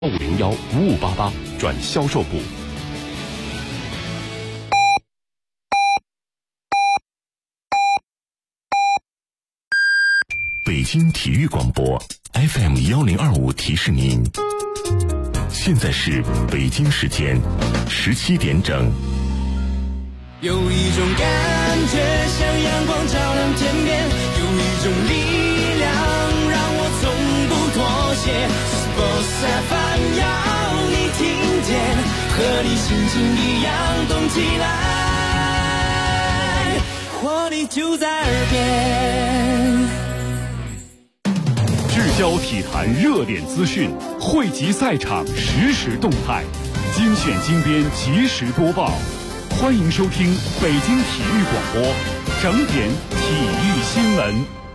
501-5588转销售部。 北京体育广播 FM1025提示您，现在是北京时间17点整。 有一种感觉像阳光照亮天边，有一种力量让我从不妥协。Sports FM 要你听见，和你心情一样动起来，活力就在耳边。 聚焦体坛热点资讯，汇集赛场实时动态，精选精编及时播报。欢迎收听北京体育广播整点体育新闻。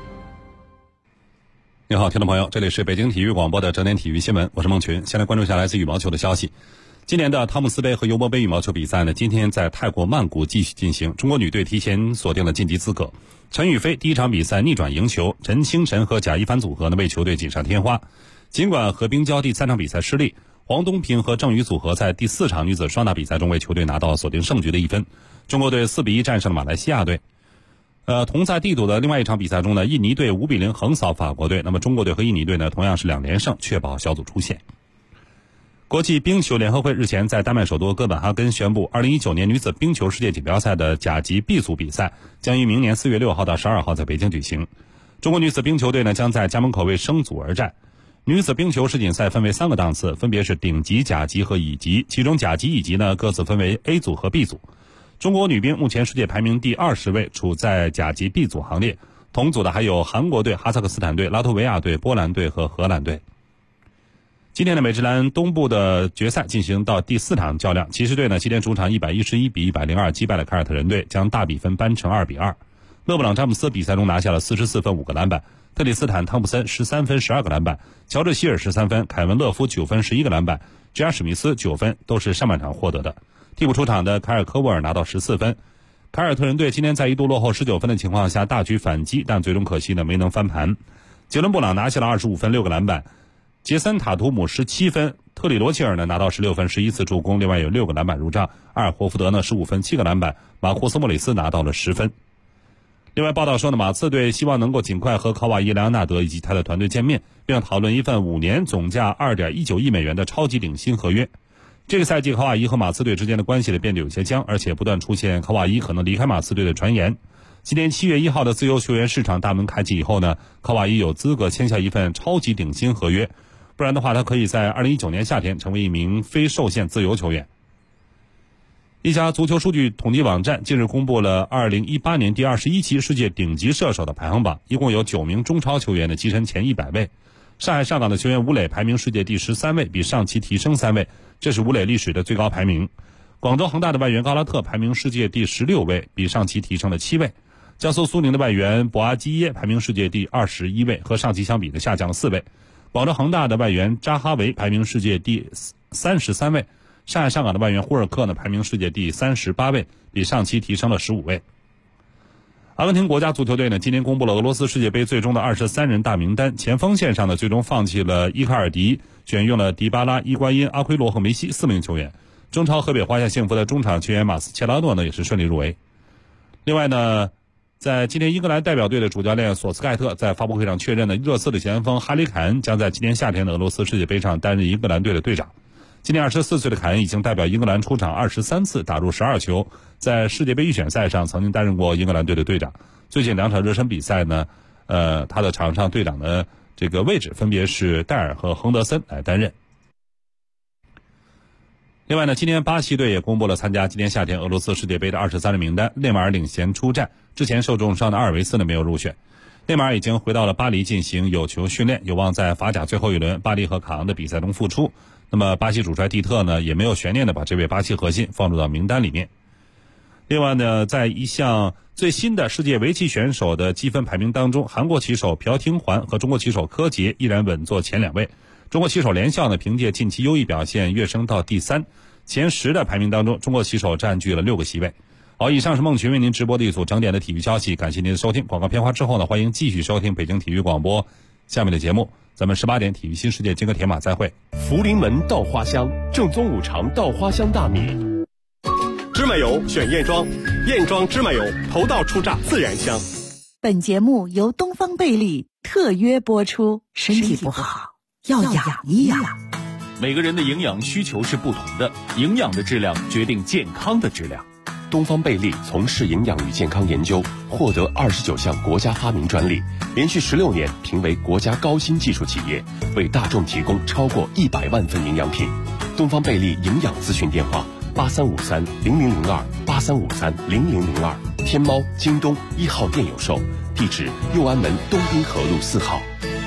你好，听众朋友，这里是北京体育广播的整点体育新闻，我是孟群。先来关注一下来自羽毛球的消息。今年的汤姆斯杯和尤伯杯羽毛球比赛呢，今天在泰国曼谷继续进行。中国女队提前锁定了晋级资格。陈雨菲第一场比赛逆转赢球，陈清晨和贾一凡组合呢为球队锦上添花。尽管和冰娇第三场比赛失利，黄东萍和郑宇组合在第四场女子双打比赛中为球队拿到锁定胜局的1分。中国队4-1战胜了马来西亚队。同在地组的另外一场比赛中呢，印尼队5-0横扫法国队。那么中国队和印尼队呢同样是2连胜，确保小组出线。国际冰球联合会日前在丹麦首都哥本哈根宣布，2019年女子冰球世界锦标赛的甲级 B 组比赛将于明年4月6号到12号在北京举行。中国女子冰球队呢将在家门口为升组而战。女子冰球世锦赛分为3个档次，分别是顶级、甲级和乙级，其中甲级、乙级呢各自分为 A 组和 B 组。中国女兵目前世界排名第20位，处在甲级 B 组行列。同组的还有韩国队、哈萨克斯坦队、拉脱维亚队、波兰队和荷兰队。今天的美职篮东部的决赛进行到第4场较量，骑士队呢今天主场111-102击败了凯尔特人队，将大比分扳成2-2。勒布朗詹姆斯比赛中拿下了44分5个篮板，特里斯坦汤普森13分12个篮板，乔治希尔13分，凯文勒夫9分11个篮板，吉尔史密斯9分，都是上半场获得的。替补出场的凯尔科沃尔拿到14分。凯尔特人队今天在一度落后19分的情况下大举反击，但最终可惜呢没能翻盘。杰伦布朗拿下了25分6个篮板，杰森塔图姆17分，特里罗切尔呢拿到16分11次助攻，另外有6个篮板入账。阿尔霍福德呢15分7个篮板，马库斯莫里斯拿到了10分。另外报道说呢，马刺队希望能够尽快和卡瓦伊·莱昂纳德以及他的团队见面，并讨论一份5年总价2.19亿美元的超级顶薪合约。这个赛季卡瓦伊和马刺队之间的关系呢变得有些僵，而且不断出现卡瓦伊可能离开马刺队的传言。今年7月1号的自由球员市场大门开启以后呢，卡瓦伊有资格签下一份超级顶薪合约，不然的话他可以在2019年夏天成为一名非受限自由球员。一家足球数据统计网站近日公布了2018年第21期世界顶级射手的排行榜，一共有9名中超球员的跻身前100位。上海上港的球员吴磊排名世界第13位，比上期提升3位，这是吴磊历史的最高排名。广州恒大的外援高拉特排名世界第16位，比上期提升了7位。江苏苏宁的外援博阿基耶排名世界第21位，和上期相比的下降了4位。广州恒大的外援扎哈维排名世界第33位，上海上港的外援胡尔克呢排名世界第38位，比上期提升了15位。阿根廷国家足球队呢今天公布了俄罗斯世界杯最终的23人大名单，前锋线上呢最终放弃了伊卡尔迪，选用了迪巴拉、伊瓜因、阿奎罗和梅西4名球员。中超河北华夏幸福的中场球员马斯切拉诺呢也是顺利入围。另外呢，在今天英格兰代表队的主教练索斯盖特在发布会上确认了热刺的前锋哈里凯恩将在今年夏天的俄罗斯世界杯上担任英格兰队的队长。今年24岁的凯恩已经代表英格兰出场23次，打入12球，在世界杯预选赛上曾经担任过英格兰队的队长。最近2场热身比赛呢，他的场上队长的这个位置分别是戴尔和亨德森来担任。另外呢，今天巴西队也公布了参加今年夏天俄罗斯世界杯的23人名单，内马尔领衔出战，之前受重伤的阿尔维斯呢没有入选。内马尔已经回到了巴黎进行有球训练，有望在法甲最后一轮巴黎和卡昂的比赛中复出。那么巴西主帅蒂特呢也没有悬念的把这位巴西核心放入到名单里面。另外呢，在一项最新的世界围棋选手的积分排名当中，韩国棋手朴廷桓和中国棋手柯洁依然稳坐前2位。中国棋手连笑呢凭借近期优异表现跃升到第3，前10的排名当中，中国棋手占据了6个席位。好，以上是孟群为您直播的一组整点的体育消息，感谢您的收听。广告片花之后呢，欢迎继续收听北京体育广播下面的节目。 咱们18点体育新世界金戈铁马再会。 福临门稻花香，正宗五常稻花香大米。芝麻油选燕庄，燕庄芝麻油头道出榨自然香。 本节目由东方贝利特约播出。身体不好要养一养。 每个人的营养需求是不同的，营养的质量决定健康的质量。 东方贝利从事营养与健康研究，获得29项国家发明专利，连续16年评为国家高新技术企业，为大众提供超过100万份营养品。东方贝利营养咨询电话8353-0002，8353-0002，天猫、京东1号店有售，地址右安门东滨河路4号。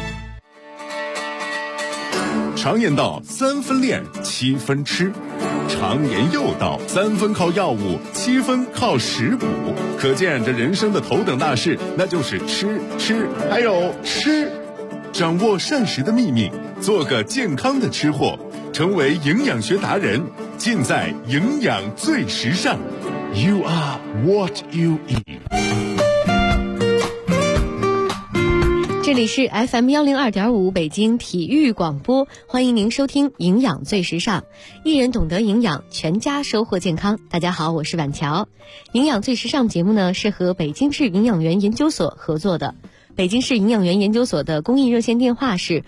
常言道3分练7分吃，常言又道3分靠药物7分靠食补，可见这人生的头等大事那就是吃还有吃。掌握膳食的秘密，做个健康的吃货，成为营养学达人，尽在营养最时尚。 You are what you eat。 这里是 FM102.5 北京体育广播，欢迎您收听营养最时尚，一人懂得营养，全家收获健康。大家好，我是婉乔。营养最时尚节目呢是和北京市营养员研究所合作的。北京市营养员研究所的公益热线电话是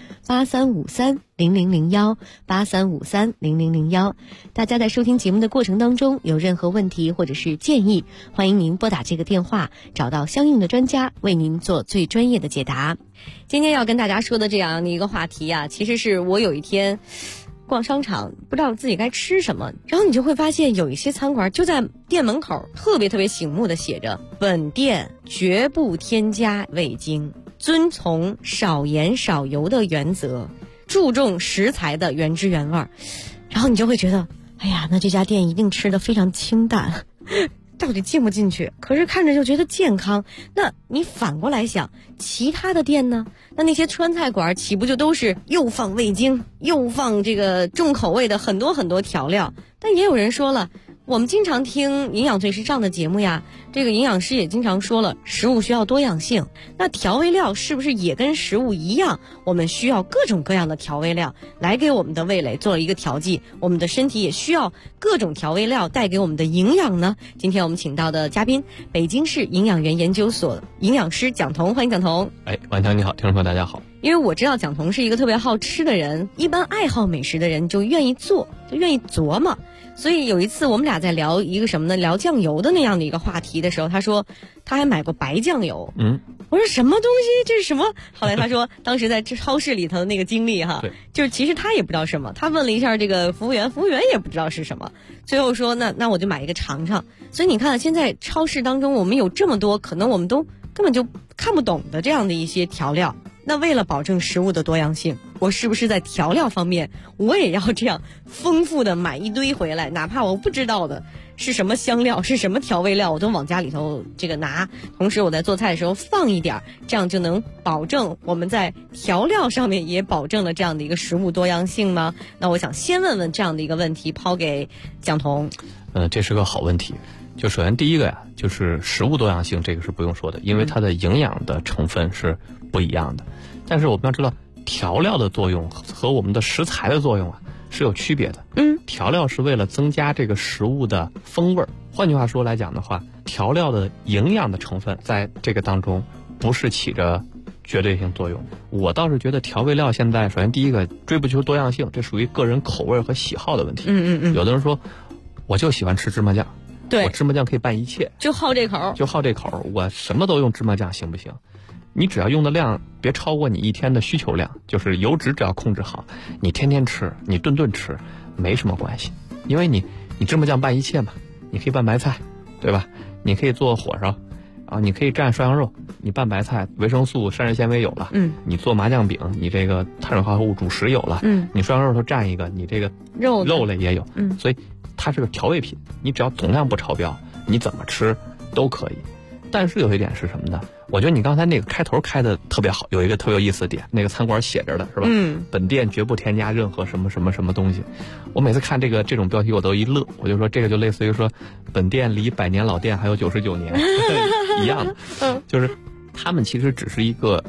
8353-0001，8353-0001。大家在收听节目的过程当中有任何问题或者是建议，欢迎您拨打这个电话，找到相应的专家为您做最专业的解答。今天要跟大家说的这样的一个话题啊，其实是我有一天逛商场，不知道自己该吃什么，然后你就会发现有一些餐馆就在店门口特别醒目的写着本店绝不添加味精，遵从少盐少油的原则，注重食材的原汁原味。然后你就会觉得，哎呀，那这家店一定吃得非常清淡，到底进不进去？可是看着就觉得健康。那你反过来想，其他的店呢？那些川菜馆岂不就都是又放味精，又放这个重口味的很多调料？但也有人说了，我们经常听营养最时尚的节目呀，这个营养师也经常说了，食物需要多样性。那调味料是不是也跟食物一样，我们需要各种各样的调味料来给我们的味蕾做一个调剂，我们的身体也需要各种调味料带给我们的营养呢？今天我们请到的嘉宾，北京市营养员研究所营养师蒋彤，欢迎蒋彤。 婉强你好，听众朋友大家好。 因为我知道蒋彤是一个特别好吃的人，一般爱好美食的人就愿意做，就愿意琢磨。所以有一次我们俩在聊一个什么呢？聊酱油的那样的一个话题的时候，他说他还买过白酱油。我说什么东西？这是什么？后来他说当时在超市里头的那个经历哈，就是其实他也不知道什么，他问了一下这个服务员，服务员也不知道是什么，最后说那我就买一个尝尝。所以你看现在超市当中我们有这么多可能我们都根本就看不懂的这样的一些调料，那为了保证食物的多样性，我是不是在调料方面我也要这样丰富的买一堆回来，哪怕我不知道的是什么香料是什么调味料，我都往家里头这个拿，同时我在做菜的时候放一点，这样就能保证我们在调料上面也保证了这样的一个食物多样性吗？那我想先问问这样的一个问题，抛给蒋彤。 这是个好问题。就首先第一个呀，就是食物多样性，这个是不用说的，因为它的营养的成分是不一样的。但是我们要知道，调料的作用和我们的食材的作用啊是有区别的。调料是为了增加这个食物的风味儿。换句话说来讲的话，调料的营养的成分在这个当中不是起着绝对性作用。我倒是觉得调味料现在首先第一个追不求多样性，这属于个人口味和喜好的问题。有的人说我就喜欢吃芝麻酱，对，我芝麻酱可以拌一切， 就好这口， 我什么都用芝麻酱行不行？你只要用的量别超过你一天的需求量，就是油脂只要控制好，你天天吃，你顿顿吃没什么关系。因为你芝麻酱拌一切嘛，你可以拌白菜，对吧？你可以做火烧啊，你可以蘸涮羊肉，你拌白菜维生素膳食纤维有了，你做麻酱饼，你这个碳水化合物主食有了，你涮羊肉头蘸一个，你这个肉类也有，所以它是个调味品，你只要总量不超标，你怎么吃都可以。但是有一点是什么呢？我觉得你刚才那个开头开的特别好，有一个特别有意思的点，那个餐馆写着的是吧？本店绝不添加任何什么东西。我每次看这种标题我都一乐，我就说这个就类似于说本店离100年老店还有99年一样的，就是他们其实只是一个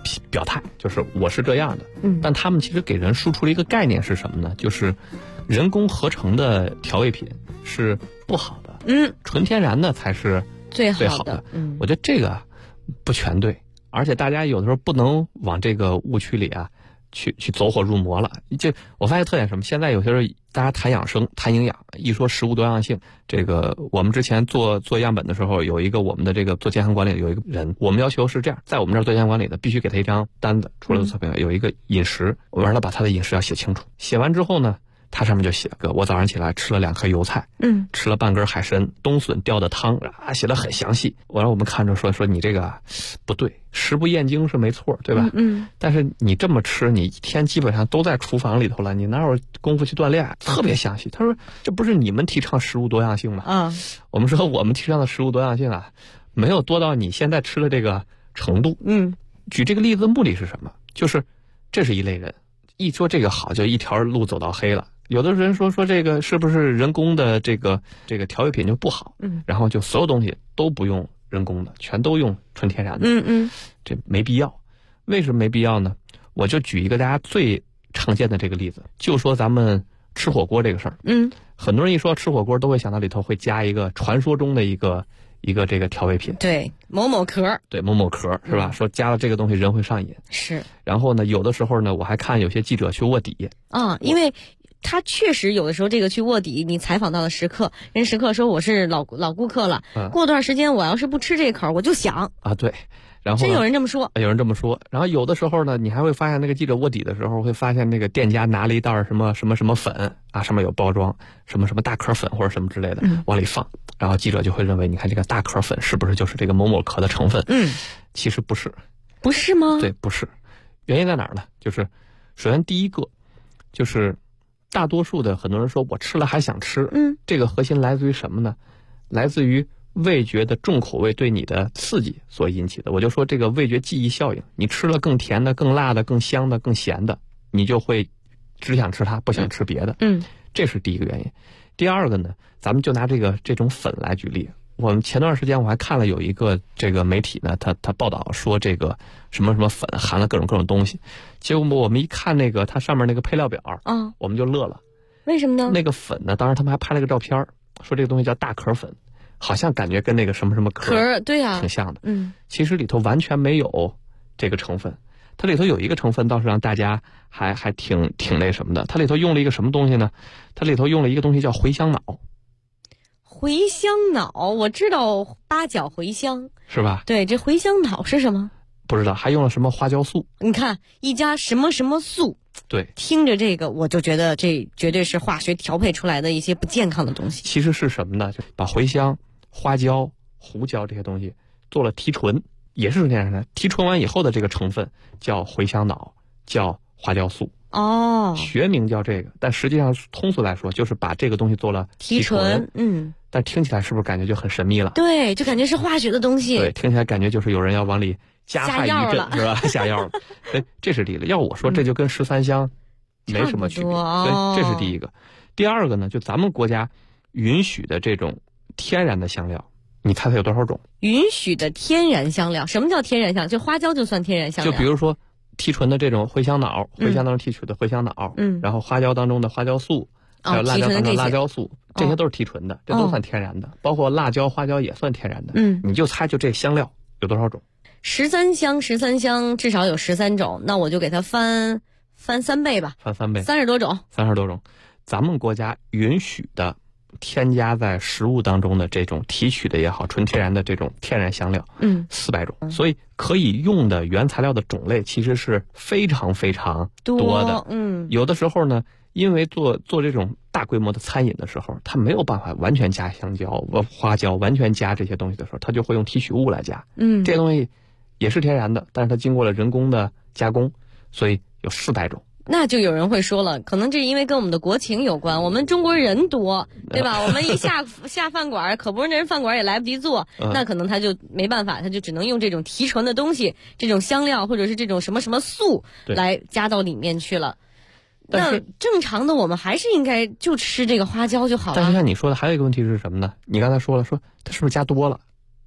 表态，就是我是这样的。但他们其实给人输出了一个概念是什么呢？就是人工合成的调味品是不好的，纯天然的才是最好的。我觉得这个不全对，而且大家有的时候不能往这个误区里啊去走火入魔了。我发现特点什么？现在有些时候大家谈养生、谈营养，一说食物多样性，这个我们之前做样本的时候，有一个我们的这个做健康管理有一个人，我们要求是这样，在我们这儿做健康管理的，必须给他一张单子，除了测评有一个饮食，我让他把他的饮食要写清楚。写完之后呢，他上面就写个我早上起来吃了2颗油菜，吃了半根海参，冬笋吊的汤啊，写得很详细。我让我们看着说你这个不对，食不厌精是没错，对吧？但是你这么吃，你一天基本上都在厨房里头了，你哪有功夫去锻炼？特别详细。他说这不是你们提倡食物多样性吗？我们说我们提倡的食物多样性啊，没有多到你现在吃的这个程度。举这个例子的目的是什么？就是这是一类人，一说这个好，就一条路走到黑了。有的人说这个是不是人工的这个调味品就不好？然后就所有东西都不用人工的，全都用纯天然的。这没必要。为什么没必要呢？我就举一个大家最常见的这个例子，就说咱们吃火锅这个事儿。很多人一说吃火锅都会想到里头会加一个传说中的一个这个调味品， 对，某某壳， 对，某某壳是吧？说加了这个东西人会上瘾。 是。然后呢，有的时候呢，我还看有些记者去卧底因为他确实有的时候这个去卧底，你采访到了食客，人食客说我是老顾客了，过段时间我要是不吃这口，我就想对。然后真有人这么说， 有人这么说。然后有的时候呢，你还会发现那个记者卧底的时候，会发现那个店家拿了一袋什么粉啊，上面有包装什么大壳粉或者什么之类的，往里放。然后记者就会认为，你看这个大壳粉是不是就是这个某某壳的成分？其实不是。不是吗？对，不是。原因在哪儿呢？就是首先第一个，就是大多数的很多人说我吃了还想吃，这个核心来自于什么呢？来自于味觉的重口味对你的刺激所引起的。我就说这个味觉记忆效应，你吃了更甜的、更辣的、更香的、更咸的，你就会只想吃它，不想吃别的。这是第一个原因。第二个呢，咱们就拿这种粉来举例。我们前段时间我还看了有一个这个媒体呢，他报道说这个什么粉含了各种东西，结果我们一看那个它上面那个配料表我们就乐了。为什么呢？那个粉呢，当然他们还拍了个照片，说这个东西叫大壳粉，好像感觉跟那个什么壳对呀挺像的。其实里头完全没有这个成分。它里头有一个成分倒是让大家还挺那什么的，它里头用了一个什么东西呢？它里头用了一个东西叫茴香脑。茴香脑我知道，八角茴香是吧？对，这茴香脑是什么？不知道。还用了什么花椒素？你看一加什么素，对，听着这个我就觉得这绝对是化学调配出来的一些不健康的东西。其实是什么呢？就把茴香、花椒、胡椒这些东西做了提纯，也是天然的。提纯完以后的这个成分叫茴香脑，叫花椒素。学名叫这个，但实际上通俗来说就是把这个东西做了提纯。但听起来是不是感觉就很神秘了？对，就感觉是化学的东西。对，听起来感觉就是有人要往里加害一阵，是吧？下药了。这是第一个。要我说，这就跟13香没什么区别。对，这是第一个。第二个呢，就咱们国家允许的这种天然的香料，你猜猜有多少种？允许的天然香料，什么叫天然香料？就花椒就算天然香料。就比如说提纯的这种茴香脑，茴香当中提取的茴香脑，然后花椒当中的花椒素，还有辣椒当中的辣椒素，这些都是提纯的，这都算天然的。包括辣椒、花椒也算天然的。你就猜就这香料有多少种？13香至少有13种，那我就给它翻3倍吧。翻3倍，30多种。30多种。咱们国家允许的添加在食物当中的这种提取的也好，纯天然的这种天然香料，400种。所以可以用的原材料的种类其实是非常非常多的。有的时候呢，因为做这种大规模的餐饮的时候，它没有办法完全加香蕉、花椒，完全加这些东西的时候，它就会用提取物来加。这些东西也是天然的，但是它经过了人工的加工，所以有400种。那就有人会说了，可能这是因为跟我们的国情有关，我们中国人多，对吧？我们一下饭馆，可不是那人饭馆也来不及做，那可能他就没办法，他就只能用这种提纯的东西，这种香料或者是这种什么素来加到里面去了。那正常的我们还是应该就吃这个花椒就好了。但是像你说的，还有一个问题是什么呢？你刚才说它是不是加多了？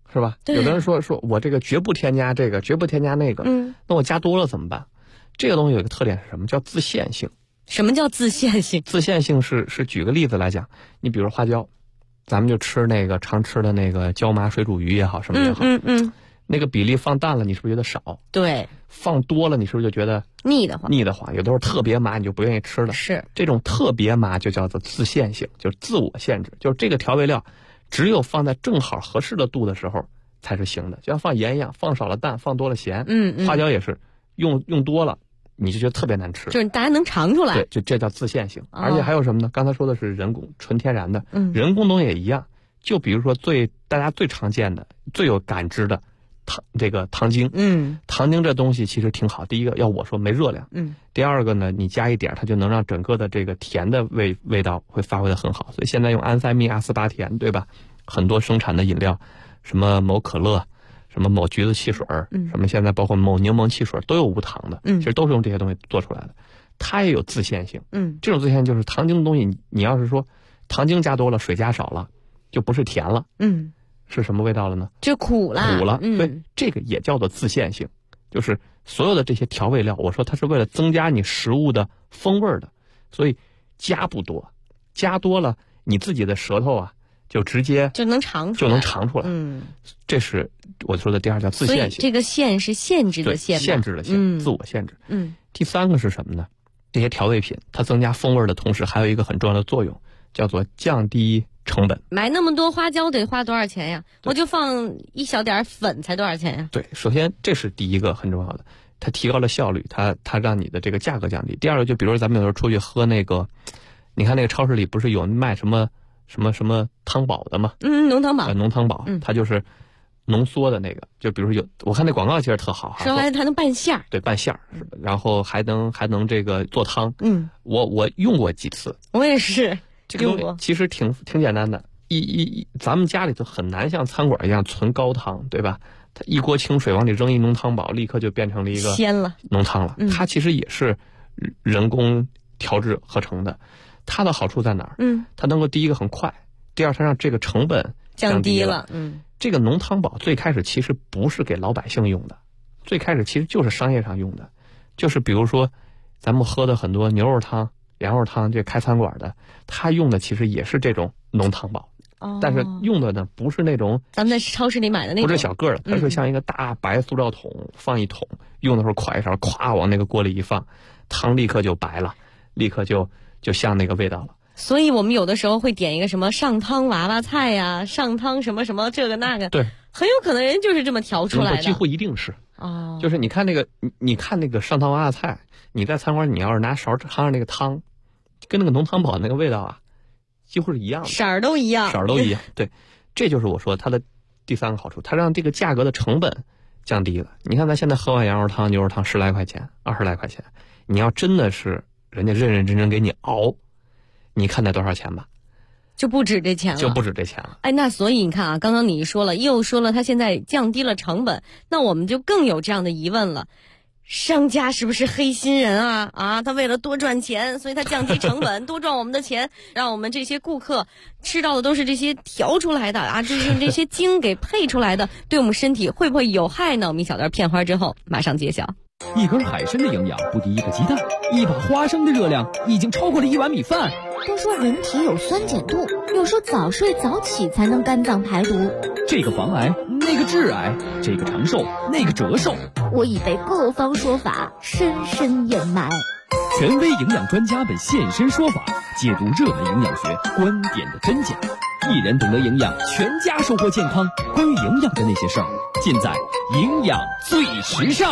是吧？有的人说我这个绝不添加这个，绝不添加那个，那我加多了怎么办？这个东西有一个特点是什么？叫自限性。 什么叫自限性？ 自限性是举个例子来讲，你比如花椒，咱们就吃那个常吃的那个椒麻水煮鱼也好，什么也好，那个比例放淡了，你是不是觉得少？ 对。 放多了，你是不是就觉得腻得慌？ 有的时候特别麻，你就不愿意吃了。 是这种特别麻就叫做自限性，就是自我限制，就是这个调味料只有放在正好合适的度的时候才是行的，就像放盐一样，放少了淡，放多了咸。花椒也是用多了，你就觉得特别难吃， 就是大家能尝出来。 对，就这叫自限性。而且还有什么呢？刚才说的是人工纯天然的，人工东西也一样。就比如说大家最常见的、最有感知的糖精。糖精这东西其实挺好。第一个要我说没热量。第二个呢，你加一点它就能让整个的这个甜的味道会发挥的很好。所以现在用安赛蜜阿斯巴甜，对吧？很多生产的饮料，什么某可乐，什么某橘子汽水，什么现在包括某柠檬汽水都有无糖的，其实都是用这些东西做出来的。它也有自限性。这种自限性就是糖精的东西，你要是说糖精加多了，水加少了，就不是甜了。是什么味道了呢？ 就苦了。 苦了。对，这个也叫做自限性，就是所有的这些调味料，我说它是为了增加你食物的风味的，所以加不多，加多了你自己的舌头啊就直接就能尝出来。 这是我说的第二叫自限性。 所以这个限是限制的限， 限制的限，自我限制。第三个是什么呢？这些调味品它增加风味的同时，还有一个很重要的作用，叫做降低成本。 买那么多花椒得花多少钱呀？我就放一小点粉才多少钱呀？ 对，首先这是第一个很重要的，它提高了效率，它让你的这个价格降低。第二个就比如咱们有时候出去喝那个，你看那个超市里不是有卖什么汤宝的吗？ 浓汤宝。 浓汤宝，它就是浓缩的那个，就比如说我看那广告其实特好哈， 说来还能拌馅儿。 对，拌馅儿，然后还能这个做汤。我用过几次。 我也是。 这个东西其实挺简单的，咱们家里头很难像餐馆一样存高汤，对吧？它一锅清水往里扔一浓汤宝，立刻就变成了一个鲜了浓汤了。它其实也是人工调制合成的。它的好处在哪儿？它能够第一个很快，第二它让这个成本降低了。这个浓汤宝最开始其实不是给老百姓用的，最开始其实就是商业上用的，就是比如说咱们喝的很多牛肉汤、羊肉汤，这开餐馆的，他用的其实也是这种浓汤宝。但是用的呢不是那种咱们在超市里买的那种， 不是小个的，它是像一个大白塑料桶，放一桶，用的时候㧟一勺，咵往那个锅里一放，汤立刻就白了，立刻就像那个味道了。 所以我们有的时候会点一个什么上汤娃娃菜呀，上汤什么什么这个那个， 对， 很有可能人就是这么调出来的， 几乎一定是。就是你看那个上汤娃娃菜，你在餐馆你要是拿勺尝尝那个汤，跟那个浓汤宝那个味道啊几乎是一样的， 色儿都一样。 对，这就是我说它的第三个好处，它让这个价格的成本降低了。你看咱现在喝碗羊肉汤、牛肉汤10来块钱、20来块钱，你要真的是人家认认真真给你熬，你看得多少钱吧？ 就不止这钱了。哎，那所以你看啊，刚刚你又说了它现在降低了成本，那我们就更有这样的疑问了。商家是不是黑心人啊？他为了多赚钱，所以他降低成本，多赚我们的钱，让我们这些顾客吃到的都是这些调出来的啊，就是用这些精给配出来的，对我们身体会不会有害呢？我们一小段片花之后马上揭晓。 一根海参的营养不敌一个鸡蛋，一把花生的热量已经超过了1碗米饭。 都说人体有酸碱度，有时候早睡早起才能肝脏排毒。 这个防癌，那个致癌，这个长寿，那个折寿。 我已被各方说法深深掩埋。 权威营养专家们现身说法，解读热门营养学观点的真假。一人懂得营养，全家收获健康。关于营养的那些事儿，尽在营养最时尚。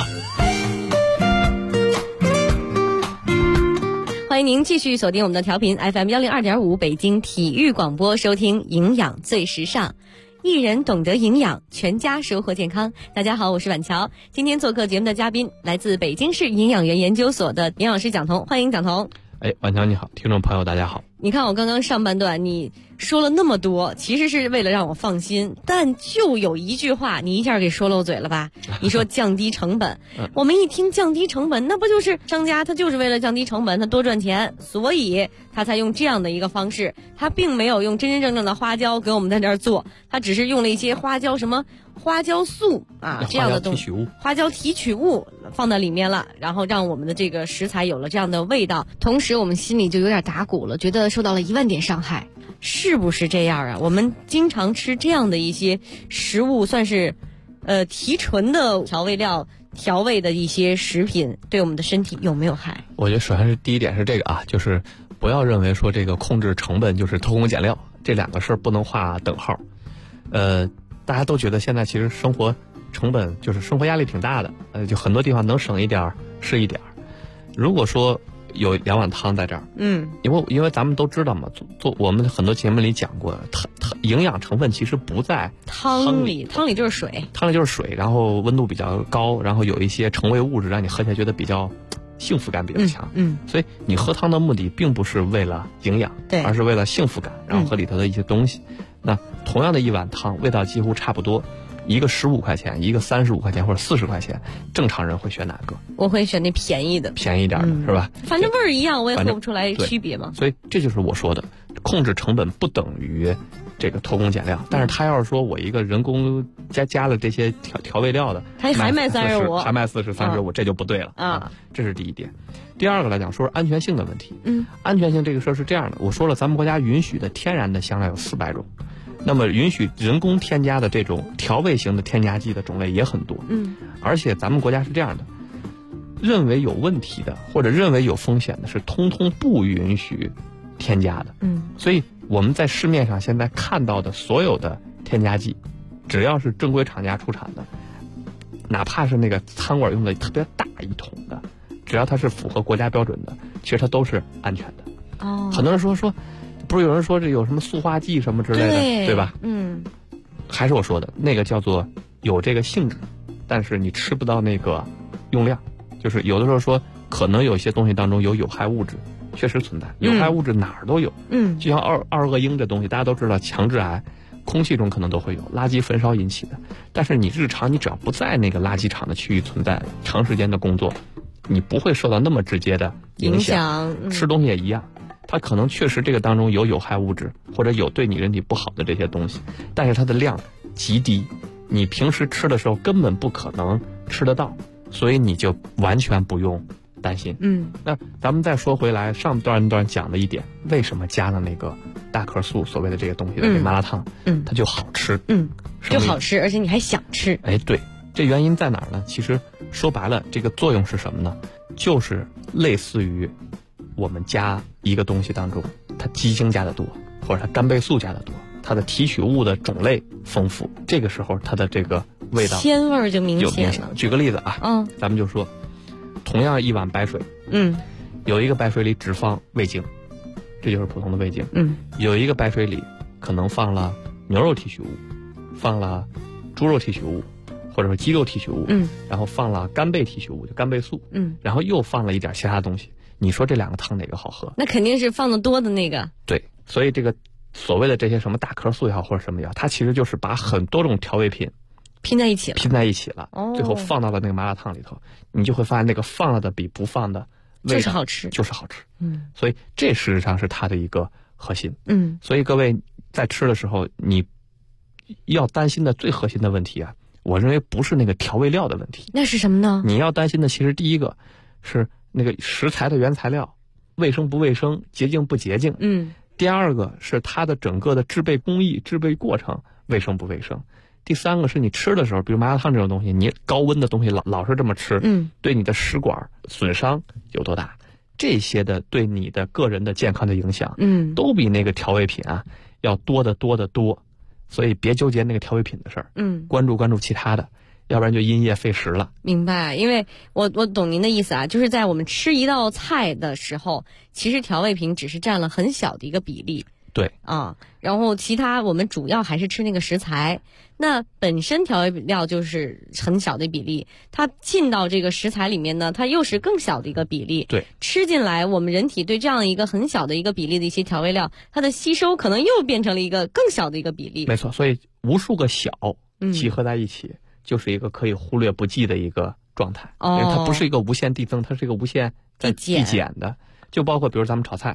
欢迎您继续锁定我们的调频 FM 102.5北京体育广播，收听营养最时尚。一人懂得营养，全家收获健康。大家好，我是婉乔。今天做客节目的嘉宾来自北京市营养园研究所的营养师蒋彤，欢迎蒋彤。 婉乔你好，听众朋友大家好。 你看我刚刚上半段你说了那么多，其实是为了让我放心，但就有一句话你一下给说漏嘴了吧？你说降低成本，我们一听降低成本，那不就是商家他就是为了降低成本，他多赚钱，所以他才用这样的一个方式，他并没有用真真正正的花椒给我们在这儿做，他只是用了一些花椒什么花椒素啊这样的东西，花椒提取物放在里面了，然后让我们的这个食材有了这样的味道，同时我们心里就有点打鼓了，觉得受到了10000点伤害，是不是这样啊？我们经常吃这样的一些食物，算是提纯的调味料调味的一些食品，对我们的身体有没有害？ 我觉得首先是第一点是这个啊，就是不要认为说这个控制成本就是偷工减料，这两个事儿不能划等号。大家都觉得现在其实生活成本就是生活压力挺大的，就很多地方能省一点儿是一点儿。如果说有2碗汤在这儿，因为咱们都知道嘛，我们很多节目里讲过，营养成分其实不在汤里， 汤里就是水， 然后温度比较高，然后有一些成为物质让你喝起来觉得比较幸福感比较强，所以你喝汤的目的并不是为了营养，而是为了幸福感，然后喝里头的一些东西。那同样的一碗汤，味道几乎差不多，一个15块钱，一个35块钱或者40块钱，正常人会选哪个？ 我会选那便宜的， 便宜一点的，是吧？ 反正味儿一样，我也喝不出来区别嘛。 所以这就是我说的，控制成本不等于这个偷工减料。但是他要是说我一个人工加了这些调味料的， 他还卖35， 还卖40、35，这就不对了啊。这是第一点。第二个来讲，说是安全性的问题。安全性这个事儿是这样的，我说了，咱们国家允许的天然的香料有400种。那么允许人工添加的这种调味型的添加剂的种类也很多，而且咱们国家是这样的，认为有问题的或者认为有风险的是通通不允许添加的，所以我们在市面上现在看到的所有的添加剂，只要是正规厂家出产的，哪怕是那个餐馆用的特别大一桶的，只要它是符合国家标准的，其实它都是安全的。很多人说不是有人说这有什么塑化剂什么之类的，对吧？还是我说的那个叫做有这个性质，但是你吃不到那个用量。就是有的时候说可能有些东西当中有有害物质，确实存在，有害物质哪儿都有。就像二恶英这东西，大家都知道强致癌，空气中可能都会有，垃圾焚烧引起的。但是你日常你只要不在那个垃圾场的区域存在，长时间的工作，你不会受到那么直接的影响。吃东西也一样。它可能确实这个当中有害物质，或者有对你人体不好的这些东西，但是它的量极低，你平时吃的时候根本不可能吃得到，所以你就完全不用担心。那咱们再说回来，上段讲了一点，为什么加了那个大颗素所谓的这个东西的这麻辣烫，它就好吃， 就好吃，而且你还想吃。 对，这原因在哪儿呢？其实说白了，这个作用是什么呢？就是类似于我们加一个东西当中，它鸡精加的多，或者它干贝素加的多，它的提取物的种类丰富，这个时候它的这个味道鲜味就明显了。 举个例子啊，咱们就说，同样一碗白水，有一个白水里只放味精，这就是普通的味精，有一个白水里可能放了牛肉提取物，放了猪肉提取物，或者说鸡肉提取物，然后放了干贝提取物，就干贝素，然后又放了一点其他东西。你说这两个汤哪个好喝？ 那肯定是放的多的那个。 对，所以这个所谓的这些什么大颗素也好或者什么也好，它其实就是把很多种调味品拼在一起了，最后放到了那个麻辣烫里头，你就会发现那个放了的比不放的味道就是好吃。 所以这事实上是它的一个核心。所以各位在吃的时候，你要担心的最核心的问题啊，我认为不是那个调味料的问题。 那是什么呢？ 你要担心的其实第一个是那个食材的原材料卫生不卫生，洁净不洁净。第二个是它的整个的制备工艺、制备过程卫生不卫生。第三个是你吃的时候，比如麻辣烫这种东西，你高温的东西老是这么吃，对你的食管损伤有多大？这些的对你的个人的健康的影响，都比那个调味品啊要多得多。所以别纠结那个调味品的事儿，关注其他的。要不然就因噎废食了。 明白，因为我懂您的意思啊，就是在我们吃一道菜的时候，其实调味品只是占了很小的一个比例。 对啊，然后其他我们主要还是吃那个食材。那本身调味料就是很小的比例，它进到这个食材里面呢，它又是更小的一个比例。 对， 吃进来，我们人体对这样一个很小的一个比例的一些调味料，它的吸收可能又变成了一个更小的一个比例。 没错，所以无数个小集合在一起。就是一个可以忽略不计的一个状态，因为它不是一个无限递增，它是一个无限在递减的。就包括比如咱们炒菜，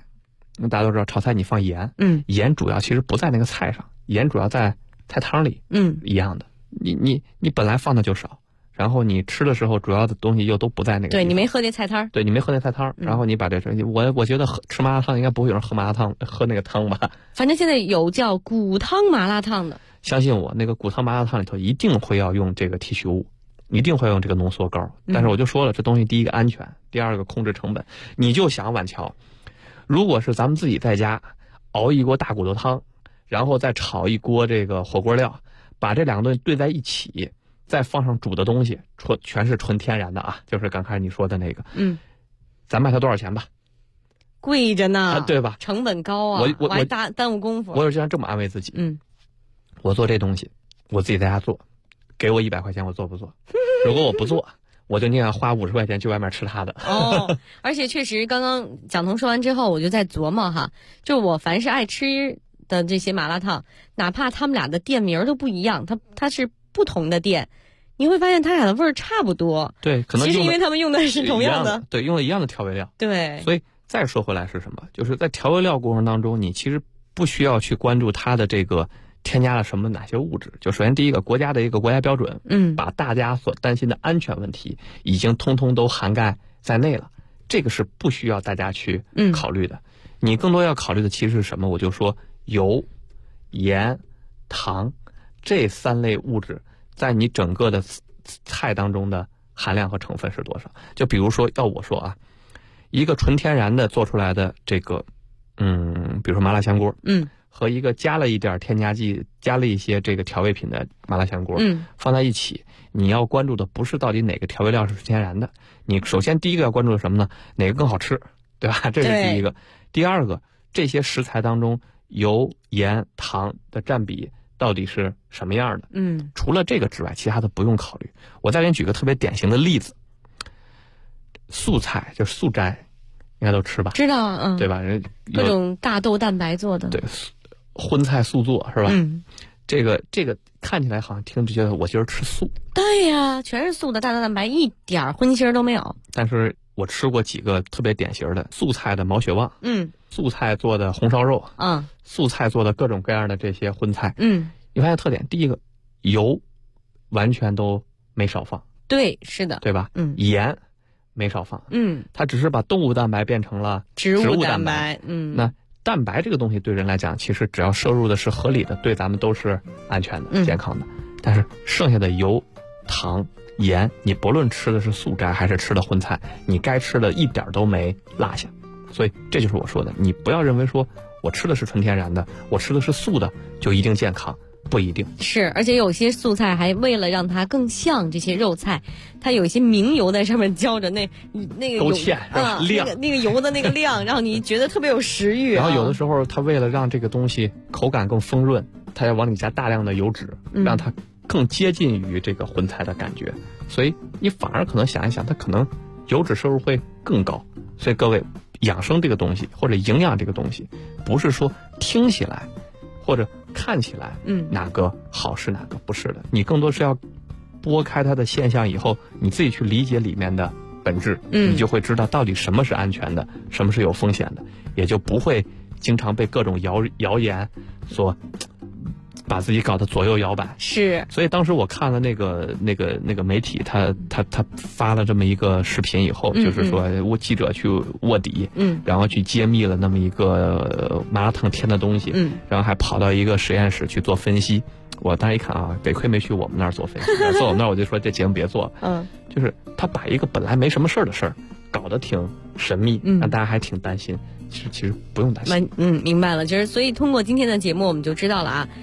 大家都知道炒菜你放盐，盐主要其实不在那个菜上，盐主要在菜汤里，一样的。你本来放的就少，然后你吃的时候主要的东西又都不在那个地方。 对，你没喝那菜汤。 对，你没喝那菜汤，然后你把这我觉得吃麻辣烫应该不会有人喝麻辣烫喝那个汤吧？ 反正现在有叫骨汤麻辣烫的。 相信我，那个骨汤麻辣烫里头一定会要用这个提取物，一定会用这个浓缩膏。但是我就说了，这东西第一个安全，第二个控制成本。你就想晚乔，如果是咱们自己在家熬一锅大骨头汤，然后再炒一锅这个火锅料，把这两个东西兑在一起，再放上煮的东西，全是纯天然的啊，就是刚开始你说的那个，咱卖它多少钱吧？ 贵着呢， 对吧？ 成本高啊，我还耽误功夫。 我有经常这么安慰自己，我做这东西，我自己在家做，给我100块钱，我做不做？如果我不做，我就宁愿花50块钱去外面吃它的。 而且确实，刚刚蒋彤说完之后，我就在琢磨哈，就我凡是爱吃的这些麻辣烫，哪怕他们俩的店名都不一样，它是不同的店，你会发现它俩的味儿差不多。 对，可能其实因为他们用的是同样的，对，用了一样的调味料。 对， 所以再说回来是什么？就是在调味料过程当中，你其实不需要去关注它的这个添加了哪些物质。就首先第一个，国家的一个国家标准，把大家所担心的安全问题已经通通都涵盖在内了，这个是不需要大家去考虑的。你更多要考虑的其实是什么？我就说油、盐、糖这3类物质在你整个的菜当中的含量和成分是多少。就比如说要我说啊，一个纯天然的做出来的这个比如说麻辣香锅，和一个加了一点添加剂、加了一些这个调味品的麻辣香锅，放在一起，你要关注的不是到底哪个调味料是天然的，你首先第一个要关注的什么呢？哪个更好吃，对吧？这是第一个。第二个，这些食材当中油、盐、糖的占比到底是什么样的？除了这个之外，其他的不用考虑。我再给你举个特别典型的例子，素菜就是素斋，应该都吃吧？ 知道啊， 对吧？ 各种大豆蛋白做的， 对，荤菜素做是吧？这个看起来好像听着觉得我今儿吃素， 对呀，全是素的，大豆蛋白一点荤腥都没有。 但是我吃过几个特别典型的素菜的毛血旺，素菜做的红烧肉，素菜做的各种各样的这些荤菜，你发现特点，第一个油完全都没少放， 对，是的， 对吧？盐没少放，它只是把动物蛋白变成了植物蛋白，那蛋白这个东西对人来讲，其实只要摄入的是合理的，对咱们都是安全的、健康的。但是剩下的油、糖、盐，你不论吃的是素斋还是吃的荤菜，你该吃的一点都没落下。所以这就是我说的，你不要认为说我吃的是纯天然的，我吃的是素的就一定健康。不一定是，而且有些素菜还为了让它更像这些肉菜，它有一些明油在上面浇着，那个勾芡亮， 那个油的那个亮，让你觉得特别有食欲。 然后有的时候，它为了让这个东西口感更丰润，它要往里加大量的油脂，让它更接近于这个荤菜的感觉。所以你反而可能想一想，它可能油脂摄入会更高。所以各位，养生这个东西或者营养这个东西，不是说听起来或者看起来，哪个好是哪个不是的，你更多是要拨开它的现象以后，你自己去理解里面的本质，你就会知道到底什么是安全的，什么是有风险的，也就不会经常被各种谣言所把自己搞得左右摇摆。 是， 所以当时我看了那个媒体，他发了这么一个视频以后，就是说记者去卧底，然后去揭秘了那么一个麻辣烫添的东西，然后还跑到一个实验室去做分析。我当时一看啊，得亏没去我们那儿做分析，做我们那儿我就说这节目别做了。就是他把一个本来没什么事儿的事儿搞得挺神秘，让大家还挺担心。其实不用担心。 明白了。就是所以通过今天的节目，我们就知道了啊。